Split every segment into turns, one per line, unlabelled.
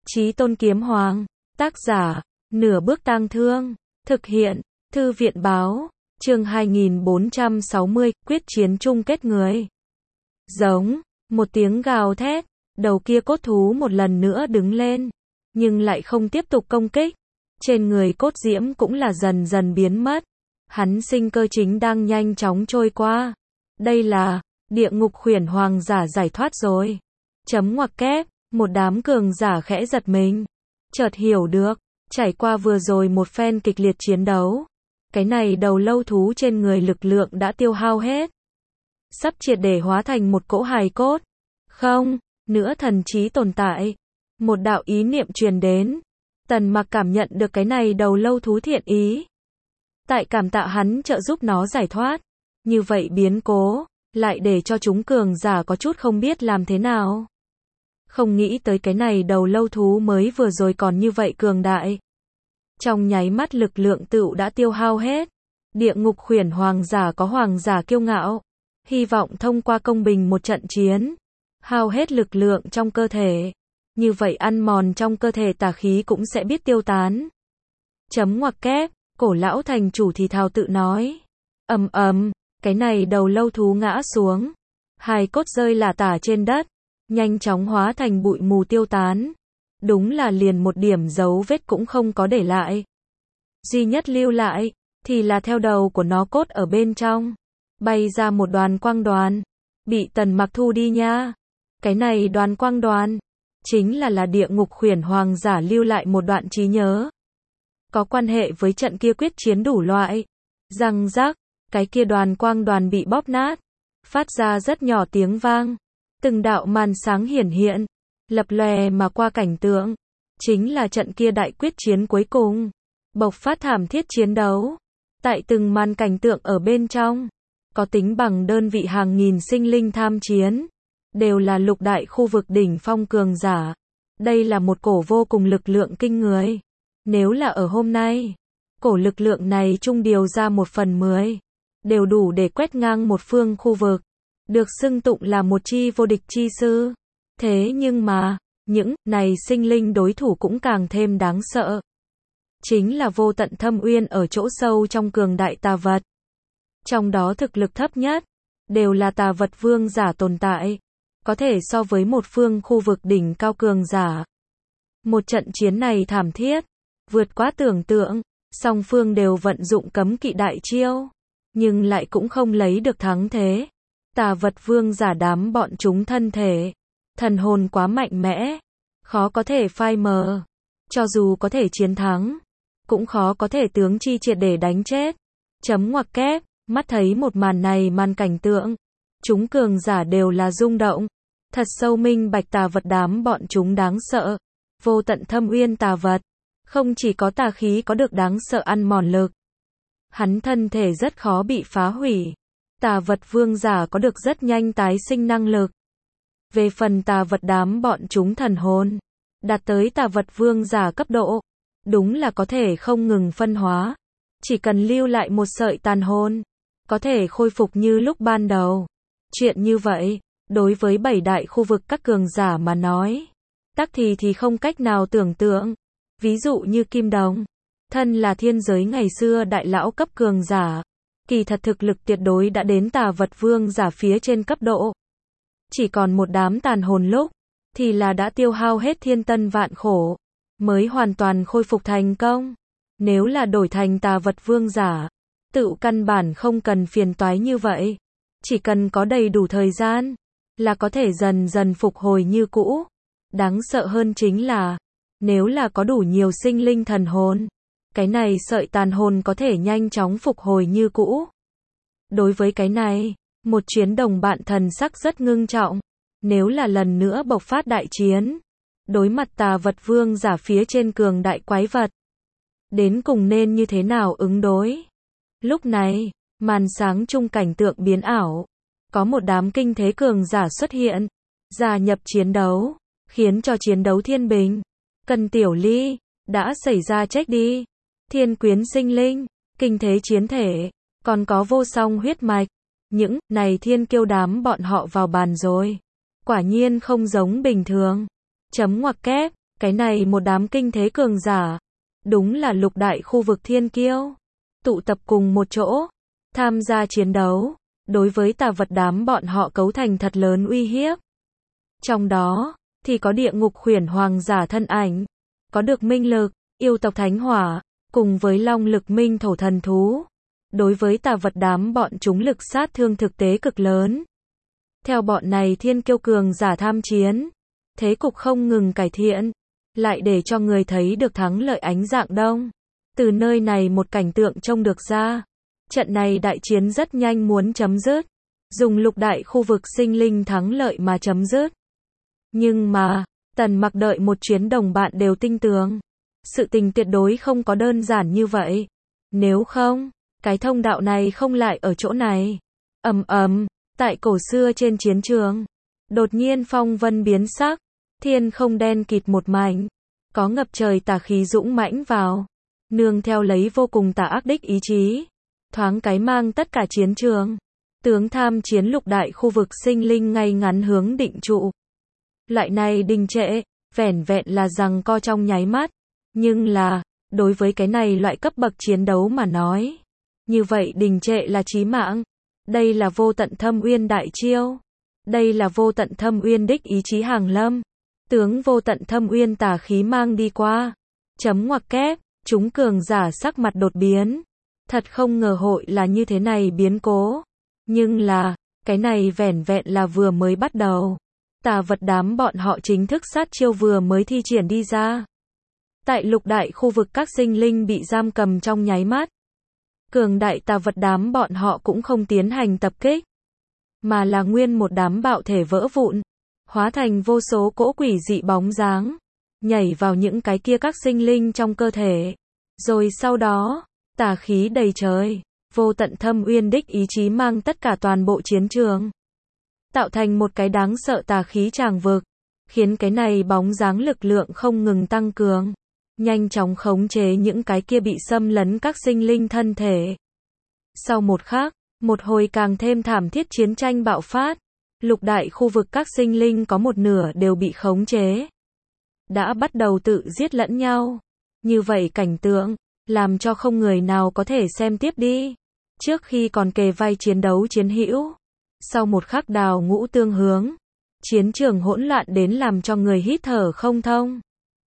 Chí Tôn Kiếm Hoàng. Tác giả, Nửa Bước Tang Thương. Thực hiện, Thư viện báo. Chương 2460, quyết chiến chung kết người. Giống, một tiếng gào thét, đầu kia cốt thú một lần nữa đứng lên, nhưng lại không tiếp tục công kích. Trên người cốt diễm cũng là dần dần biến mất. Hắn sinh cơ chính đang nhanh chóng trôi qua. Đây là, địa ngục khuyển hoàng giả giải thoát rồi. Chấm ngoặc kép, một đám cường giả khẽ giật mình. Chợt hiểu được, trải qua vừa rồi một phen kịch liệt chiến đấu. Cái này đầu lâu thú trên người lực lượng đã tiêu hao hết. Sắp triệt để hóa thành một cỗ hài cốt. Không, nữa thần trí tồn tại. Một đạo ý niệm truyền đến. Tần Mặc cảm nhận được cái này đầu lâu thú thiện ý. Tại cảm tạ hắn trợ giúp nó giải thoát. Như vậy biến cố, lại để cho chúng cường giả có chút không biết làm thế nào. Không nghĩ tới cái này đầu lâu thú mới vừa rồi còn như vậy cường đại. Trong nháy mắt lực lượng tựu đã tiêu hao hết. Địa ngục khuyển hoàng giả có hoàng giả kiêu ngạo. Hy vọng thông qua công bình một trận chiến. Hao hết lực lượng trong cơ thể. Như vậy ăn mòn trong cơ thể tà khí cũng sẽ biết tiêu tán. Chấm ngoặc kép, cổ lão thành chủ thì thào tự nói. Cái này đầu lâu thú ngã xuống. Hài cốt rơi lả tả trên đất. Nhanh chóng hóa thành bụi mù tiêu tán. Đúng là liền một điểm dấu vết cũng không có để lại. Duy nhất lưu lại, thì là theo đầu của nó cốt ở bên trong. Bay ra một đoàn quang đoàn. Bị Tần Mặc thu đi nha. Cái này đoàn quang đoàn. Chính là địa ngục khuyển hoàng giả lưu lại một đoạn trí nhớ. Có quan hệ với trận kia quyết chiến đủ loại. Răng rắc, cái kia đoàn quang đoàn bị bóp nát. Phát ra rất nhỏ tiếng vang. Từng đạo màn sáng hiển hiện. Lập lòe mà qua cảnh tượng. Chính là trận kia đại quyết chiến cuối cùng. Bộc phát thảm thiết chiến đấu. Tại từng màn cảnh tượng ở bên trong. Có tính bằng đơn vị hàng nghìn sinh linh tham chiến. Đều là lục đại khu vực đỉnh phong cường giả. Đây là một cổ vô cùng lực lượng kinh người. Nếu là ở hôm nay, cổ lực lượng này chung điều ra 1/10. Đều đủ để quét ngang một phương khu vực. Được xưng tụng là một chi vô địch chi sư. Thế nhưng mà, những này sinh linh đối thủ cũng càng thêm đáng sợ. Chính là vô tận thâm uyên ở chỗ sâu trong cường đại tà vật. Trong đó thực lực thấp nhất, đều là tà vật vương giả tồn tại. Có thể so với một phương khu vực đỉnh cao cường giả. Một trận chiến này thảm thiết, vượt quá tưởng tượng, song phương đều vận dụng cấm kỵ đại chiêu. Nhưng lại cũng không lấy được thắng thế. Tà vật vương giả đám bọn chúng thân thể. Thần hồn quá mạnh mẽ. Khó có thể phai mờ. Cho dù có thể chiến thắng. Cũng khó có thể tướng chi triệt để đánh chết. Chấm ngoặc kép, mắt thấy một màn này màn cảnh tượng. Chúng cường giả đều là rung động. Thật sâu minh bạch tà vật đám bọn chúng đáng sợ. Vô tận thâm uyên tà vật. Không chỉ có tà khí có được đáng sợ ăn mòn lực. Hắn thân thể rất khó bị phá hủy. Tà vật vương giả có được rất nhanh tái sinh năng lực. Về phần tà vật đám bọn chúng thần hồn. Đạt tới tà vật vương giả cấp độ. Đúng là có thể không ngừng phân hóa. Chỉ cần lưu lại một sợi tàn hồn. Có thể khôi phục như lúc ban đầu. Chuyện như vậy. Đối với 7 đại khu vực các cường giả mà nói. Tắc thì không cách nào tưởng tượng. Ví dụ như Kim Đồng. Thân là thiên giới ngày xưa đại lão cấp cường giả. Kỳ thật thực lực tuyệt đối đã đến tà vật vương giả phía trên cấp độ. Chỉ còn một đám tàn hồn lúc. Thì là đã tiêu hao hết thiên tân vạn khổ. Mới hoàn toàn khôi phục thành công. Nếu là đổi thành tà vật vương giả. Tự căn bản không cần phiền toái như vậy. Chỉ cần có đầy đủ thời gian. Là có thể dần dần phục hồi như cũ. Đáng sợ hơn chính là. Nếu là có đủ nhiều sinh linh thần hồn. Cái này sợi tàn hồn có thể nhanh chóng phục hồi như cũ. Đối với cái này, một chuyến đồng bạn thần sắc rất ngưng trọng. Nếu là lần nữa bộc phát đại chiến. Đối mặt tà vật vương giả phía trên cường đại quái vật. Đến cùng nên như thế nào ứng đối. Lúc này, màn sáng chung cảnh tượng biến ảo. Có một đám kinh thế cường giả xuất hiện. Gia nhập chiến đấu. Khiến cho chiến đấu thiên bình. Cần Tiểu Ly. Đã xảy ra trách đi. Thiên quyến sinh linh. Kinh thế chiến thể. Còn có vô song huyết mạch. Những này thiên kiêu đám bọn họ vào bàn rồi. Quả nhiên không giống bình thường. Chấm ngoặc kép. Cái này một đám kinh thế cường giả, đúng là lục đại khu vực thiên kiêu, tụ tập cùng một chỗ, tham gia chiến đấu, đối với tà vật đám bọn họ cấu thành thật lớn uy hiếp. Trong đó, thì có địa ngục khuyển hoàng giả thân ảnh, có được minh lực, yêu tộc thánh hỏa, cùng với long lực minh thổ thần thú. Đối với tà vật đám bọn chúng lực sát thương thực tế cực lớn. Theo bọn này thiên kiêu cường giả tham chiến, thế cục không ngừng cải thiện, lại để cho người thấy được thắng lợi ánh dạng đông. Từ nơi này một cảnh tượng trông được ra, trận này đại chiến rất nhanh muốn chấm dứt, dùng lục đại khu vực sinh linh thắng lợi mà chấm dứt. Nhưng mà, Tần Mặc đợi một chuyến đồng bạn đều tin tưởng, sự tình tuyệt đối không có đơn giản như vậy. Nếu không, cái thông đạo này không lại ở chỗ này. Ầm ầm, tại cổ xưa trên chiến trường, đột nhiên phong vân biến sắc, thiên không đen kịt một mảnh, có ngập trời tà khí dũng mãnh vào, nương theo lấy vô cùng tà ác đích ý chí, thoáng cái mang tất cả chiến trường, tướng tham chiến lục đại khu vực sinh linh ngay ngắn hướng định trụ. Loại này đình trệ, vẻn vẹn là giằng co trong nháy mắt, nhưng là, đối với cái này loại cấp bậc chiến đấu mà nói, như vậy đình trệ là chí mạng. Đây là vô tận thâm uyên đại chiêu. Đây là vô tận thâm uyên đích ý chí hàng lâm. Tướng vô tận thâm uyên tà khí mang đi qua. Chấm ngoặc kép, chúng cường giả sắc mặt đột biến. Thật không ngờ hội là như thế này biến cố. Nhưng là, cái này vẻn vẹn là vừa mới bắt đầu. Tà vật đám bọn họ chính thức sát chiêu vừa mới thi triển đi ra. Tại lục đại khu vực các sinh linh bị giam cầm trong nháy mắt. Cường đại tà vật đám bọn họ cũng không tiến hành tập kích, mà là nguyên một đám bạo thể vỡ vụn, hóa thành vô số cỗ quỷ dị bóng dáng, nhảy vào những cái kia các sinh linh trong cơ thể. Rồi sau đó, tà khí đầy trời, vô tận thâm uyên đích ý chí mang tất cả toàn bộ chiến trường, tạo thành một cái đáng sợ tà khí tràng vực, khiến cái này bóng dáng lực lượng không ngừng tăng cường. Nhanh chóng khống chế những cái kia bị xâm lấn các sinh linh thân thể. Sau một khắc, một hồi càng thêm thảm thiết chiến tranh bạo phát. Lục đại khu vực các sinh linh có một nửa đều bị khống chế. Đã bắt đầu tự giết lẫn nhau. Như vậy cảnh tượng, làm cho không người nào có thể xem tiếp đi. Trước khi còn kề vai chiến đấu chiến hữu. Sau một khắc đào ngũ tương hướng. Chiến trường hỗn loạn đến làm cho người hít thở không thông.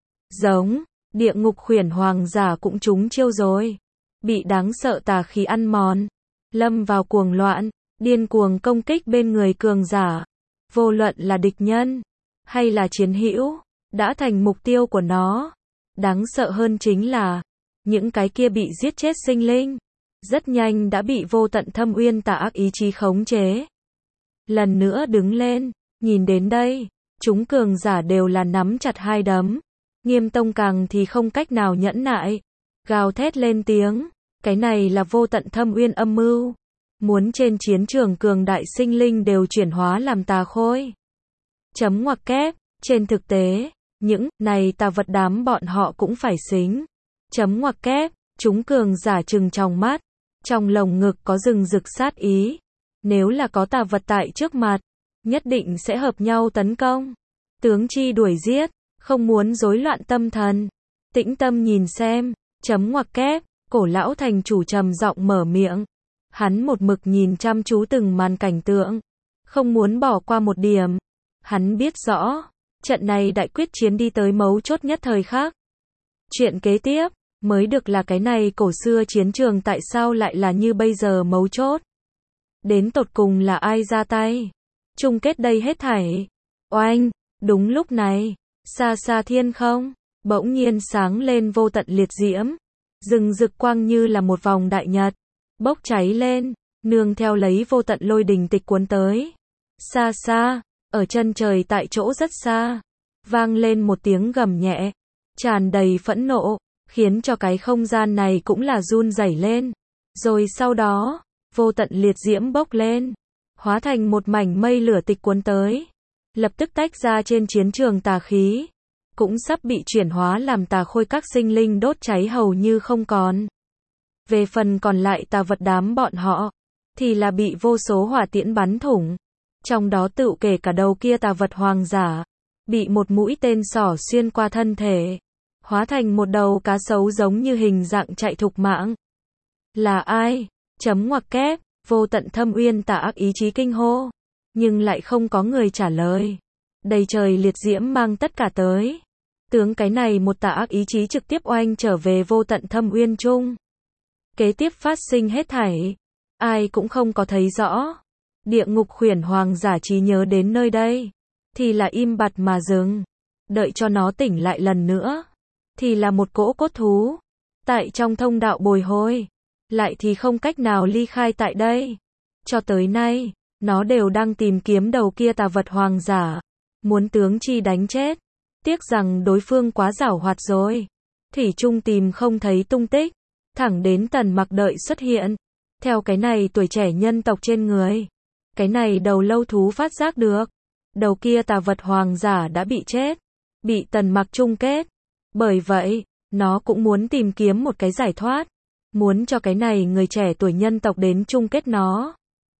Giống. Địa ngục khuyển hoàng giả cũng trúng chiêu rồi. Bị đáng sợ tà khí ăn mòn. Lâm vào cuồng loạn, điên cuồng công kích bên người cường giả. Vô luận là địch nhân, hay là chiến hữu, đã thành mục tiêu của nó. Đáng sợ hơn chính là, những cái kia bị giết chết sinh linh. Rất nhanh đã bị vô tận thâm uyên tà ác ý chí khống chế. Lần nữa đứng lên, nhìn đến đây, chúng cường giả đều là nắm chặt hai đấm. Nghiêm Tông càng thì không cách nào nhẫn nại, gào thét lên tiếng, cái này là vô tận thâm uyên âm mưu, muốn trên chiến trường cường đại sinh linh đều chuyển hóa làm tà khôi. Chấm ngoặc kép, trên thực tế, những này tà vật đám bọn họ cũng phải xính. Chấm ngoặc kép, chúng cường giả trừng trong mắt, trong lồng ngực có rừng rực sát ý. Nếu là có tà vật tại trước mặt, nhất định sẽ hợp nhau tấn công. Tướng chi đuổi giết. Không muốn rối loạn tâm thần. Tĩnh tâm nhìn xem. Chấm ngoặc kép. Cổ lão thành chủ trầm giọng mở miệng. Hắn một mực nhìn chăm chú từng màn cảnh tượng. Không muốn bỏ qua một điểm. Hắn biết rõ. Trận này đại quyết chiến đi tới mấu chốt nhất thời khắc. Chuyện kế tiếp. Mới được là cái này cổ xưa chiến trường tại sao lại là như bây giờ mấu chốt. Đến tột cùng là ai ra tay. Chung kết đây hết thảy. Oanh. Đúng lúc này. Xa xa thiên không, bỗng nhiên sáng lên vô tận liệt diễm, rừng rực quang như là một vòng đại nhật, bốc cháy lên, nương theo lấy vô tận lôi đình tịch cuốn tới. Xa xa, ở chân trời tại chỗ rất xa, vang lên một tiếng gầm nhẹ, tràn đầy phẫn nộ, khiến cho cái không gian này cũng là run rẩy lên. Rồi sau đó, vô tận liệt diễm bốc lên, hóa thành một mảnh mây lửa tịch cuốn tới. Lập tức tách ra trên chiến trường tà khí, cũng sắp bị chuyển hóa làm tà khôi các sinh linh đốt cháy hầu như không còn. Về phần còn lại tà vật đám bọn họ, thì là bị vô số hỏa tiễn bắn thủng. Trong đó tựu kể cả đầu kia tà vật hoàng giả, bị một mũi tên xỏ xuyên qua thân thể, hóa thành một đầu cá sấu giống như hình dạng chạy thục mạng. Là ai? Chấm ngoặc kép, Vô Tận Thâm Uyên tà ác ý chí kinh hô, nhưng lại không có người trả lời. Đầy trời liệt diễm mang tất cả tới. Tướng cái này một tà ác ý chí trực tiếp oanh trở về Vô Tận Thâm Uyên chung. Kế tiếp phát sinh hết thảy, ai cũng không có thấy rõ. Địa ngục khuyển hoàng giả trí nhớ đến nơi đây, thì là im bặt mà dừng. Đợi cho nó tỉnh lại lần nữa, thì là một cỗ cốt thú. Tại trong thông đạo bồi hồi, lại thì không cách nào ly khai tại đây. Cho tới nay, nó đều đang tìm kiếm đầu kia tà vật hoàng giả, muốn tướng chi đánh chết. Tiếc rằng đối phương quá giảo hoạt rồi, thủy chung tìm không thấy tung tích. Thẳng đến Tần Mặc đợi xuất hiện, theo cái này tuổi trẻ nhân tộc trên người, cái này đầu lâu thú phát giác được, đầu kia tà vật hoàng giả đã bị chết, bị Tần Mặc chung kết. Bởi vậy, nó cũng muốn tìm kiếm một cái giải thoát, muốn cho cái này người trẻ tuổi nhân tộc đến chung kết nó.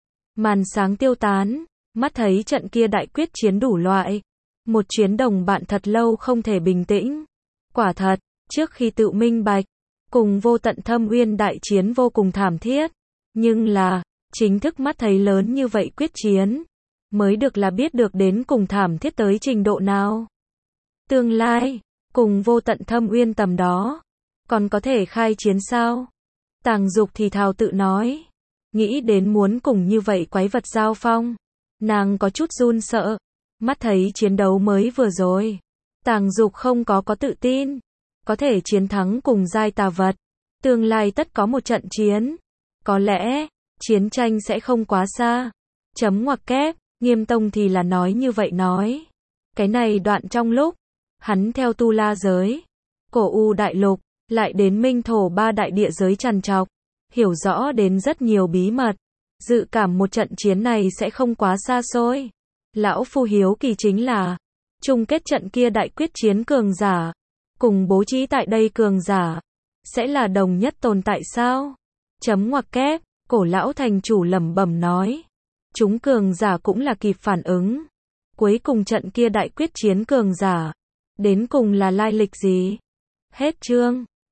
Màn sáng tiêu tán, mắt thấy trận kia đại quyết chiến đủ loại, một chuyến đồng bạn thật lâu không thể bình tĩnh. Quả thật, trước khi tự minh bạch, cùng Vô Tận Thâm Uyên đại chiến vô cùng thảm thiết, nhưng là, chính thức mắt thấy lớn như vậy quyết chiến, mới được là biết được đến cùng thảm thiết tới trình độ nào. Tương lai, cùng Vô Tận Thâm Uyên tầm đó, còn có thể khai chiến sao? Tàng Dục thì thào tự nói, nghĩ đến muốn cùng như vậy quái vật giao phong, nàng có chút run sợ. Mắt thấy chiến đấu mới vừa rồi, Tàng Dục không có tự tin, có thể chiến thắng cùng giai tà vật. Tương lai tất có một trận chiến, có lẽ, chiến tranh sẽ không quá xa. Chấm ngoặc kép, Nghiêm Tông thì là nói như vậy nói. Cái này đoạn trong lúc, hắn theo Tu La giới, Cổ U đại lục, lại đến Minh Thổ ba đại địa giới trằn trọc, hiểu rõ đến rất nhiều bí mật. Dự cảm một trận chiến này sẽ không quá xa xôi. Lão Phu hiếu kỳ chính là, chung kết trận kia đại quyết chiến cường giả, cùng bố trí tại đây cường giả, sẽ là đồng nhất tồn tại sao? Chấm ngoặc kép, Cổ lão thành chủ lẩm bẩm nói. Chúng cường giả cũng là kịp phản ứng. Cuối cùng trận kia đại quyết chiến cường giả, đến cùng là lai lịch gì? Hết chương.